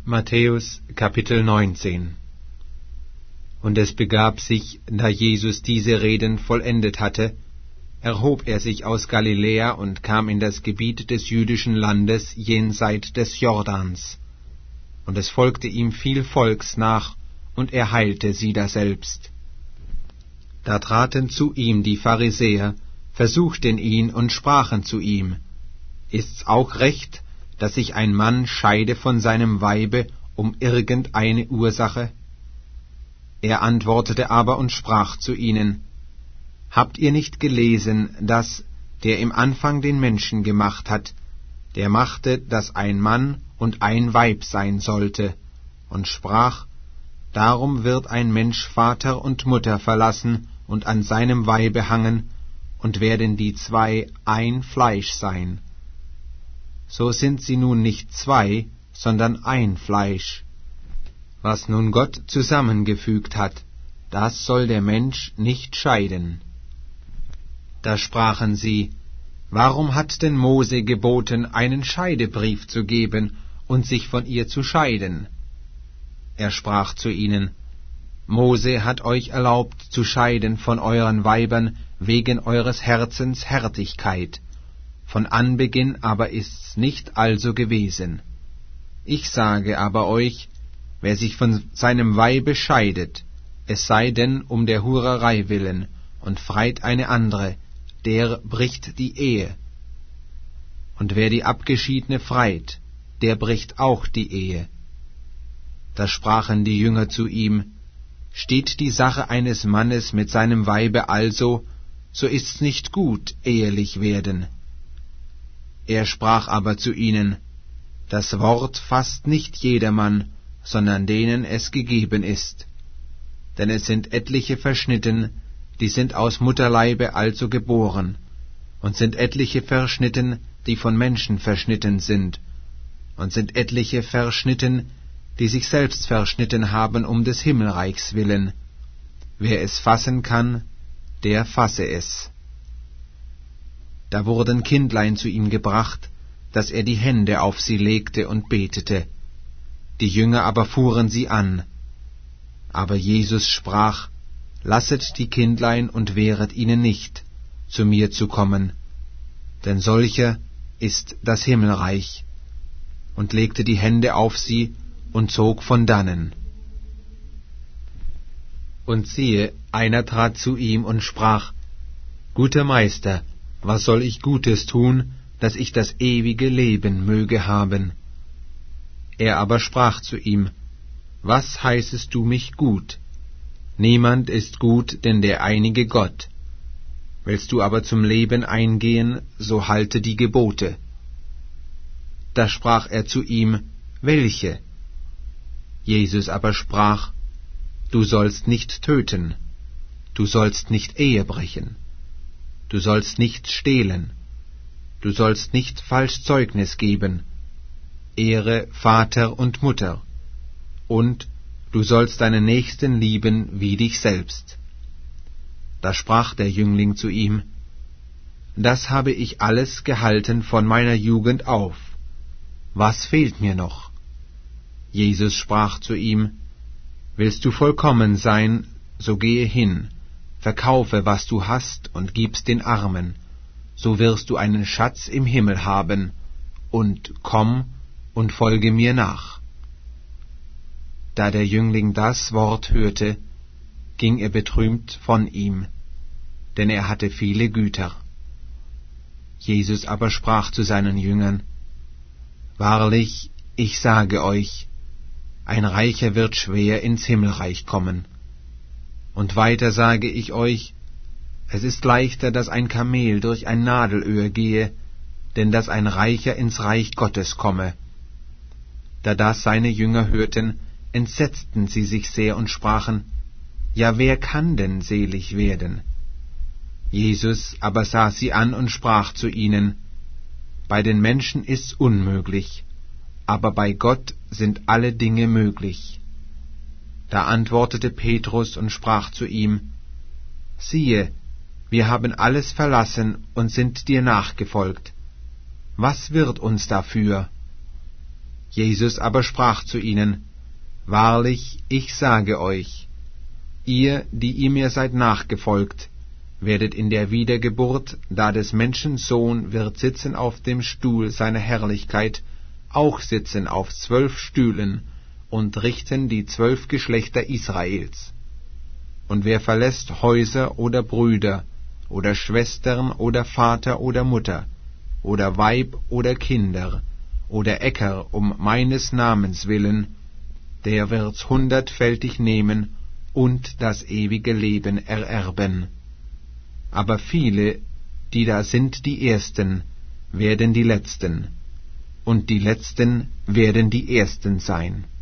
Matthäus Kapitel 19. Und es begab sich, da Jesus diese Reden vollendet hatte, erhob er sich aus Galiläa und kam in das Gebiet des jüdischen Landes jenseit des Jordans. Und es folgte ihm viel Volks nach, und er heilte sie daselbst. Da traten zu ihm die Pharisäer, versuchten ihn und sprachen zu ihm: Ist's auch recht, dass sich ein Mann scheide von seinem Weibe um irgendeine Ursache? Er antwortete aber und sprach zu ihnen: Habt ihr nicht gelesen, dass der im Anfang den Menschen gemacht hat, der machte, dass ein Mann und ein Weib sein sollte, und sprach: Darum wird ein Mensch Vater und Mutter verlassen und an seinem Weibe hangen, und werden die zwei ein Fleisch sein. So sind sie nun nicht zwei, sondern ein Fleisch. Was nun Gott zusammengefügt hat, das soll der Mensch nicht scheiden. Da sprachen sie: Warum hat denn Mose geboten, einen Scheidebrief zu geben und sich von ihr zu scheiden? Er sprach zu ihnen: Mose hat euch erlaubt zu scheiden von euren Weibern wegen eures Herzens Härtigkeit. Von Anbeginn aber ist's nicht also gewesen. Ich sage aber euch, wer sich von seinem Weibe scheidet, es sei denn um der Hurerei willen, und freit eine andere, der bricht die Ehe. Und wer die Abgeschiedene freit, der bricht auch die Ehe. Da sprachen die Jünger zu ihm: Steht die Sache eines Mannes mit seinem Weibe also, so ist's nicht gut, ehelich werden. Er sprach aber zu ihnen: Das Wort fasst nicht jedermann, sondern denen es gegeben ist. Denn es sind etliche verschnitten, die sind aus Mutterleibe also geboren, und sind etliche verschnitten, die von Menschen verschnitten sind, und sind etliche verschnitten, die sich selbst verschnitten haben um des Himmelreichs willen. Wer es fassen kann, der fasse es. Da wurden Kindlein zu ihm gebracht, dass er die Hände auf sie legte und betete. Die Jünger aber fuhren sie an. Aber Jesus sprach: Lasset die Kindlein und wehret ihnen nicht, zu mir zu kommen, denn solcher ist das Himmelreich. Und legte die Hände auf sie und zog von dannen. Und siehe, einer trat zu ihm und sprach: Guter Meister, was soll ich Gutes tun, dass ich das ewige Leben möge haben? Er aber sprach zu ihm: Was heißest du mich gut? Niemand ist gut, denn der einige Gott. Willst du aber zum Leben eingehen, so halte die Gebote. Da sprach er zu ihm: Welche? Jesus aber sprach: Du sollst nicht töten, du sollst nicht Ehe brechen, du sollst nicht stehlen, du sollst nicht falsch Zeugnis geben, ehre Vater und Mutter, und du sollst deinen Nächsten lieben wie dich selbst. Da sprach der Jüngling zu ihm: Das habe ich alles gehalten von meiner Jugend auf. Was fehlt mir noch? Jesus sprach zu ihm: Willst du vollkommen sein, so gehe hin, verkaufe, was du hast, und gib's den Armen, so wirst du einen Schatz im Himmel haben, und komm und folge mir nach. Da der Jüngling das Wort hörte, ging er betrübt von ihm, denn er hatte viele Güter. Jesus aber sprach zu seinen Jüngern: Wahrlich, ich sage euch, ein Reicher wird schwer ins Himmelreich kommen. Und weiter sage ich euch, es ist leichter, dass ein Kamel durch ein Nadelöhr gehe, denn dass ein Reicher ins Reich Gottes komme. Da das seine Jünger hörten, entsetzten sie sich sehr und sprachen: Ja, wer kann denn selig werden? Jesus aber sah sie an und sprach zu ihnen: Bei den Menschen ist's unmöglich, aber bei Gott sind alle Dinge möglich. Da antwortete Petrus und sprach zu ihm: Siehe, wir haben alles verlassen und sind dir nachgefolgt. Was wird uns dafür? Jesus aber sprach zu ihnen: Wahrlich, ich sage euch, ihr, die ihr mir seid nachgefolgt, werdet in der Wiedergeburt, da des Menschen Sohn wird sitzen auf dem Stuhl seiner Herrlichkeit, auch sitzen auf 12 Stühlen und richten die 12 Geschlechter Israels. Und wer verlässt Häuser oder Brüder oder Schwestern oder Vater oder Mutter oder Weib oder Kinder oder Äcker um meines Namens willen, der wird's 100-fältig nehmen und das ewige Leben ererben. Aber viele, die da sind die Ersten, werden die Letzten, und die Letzten werden die Ersten sein.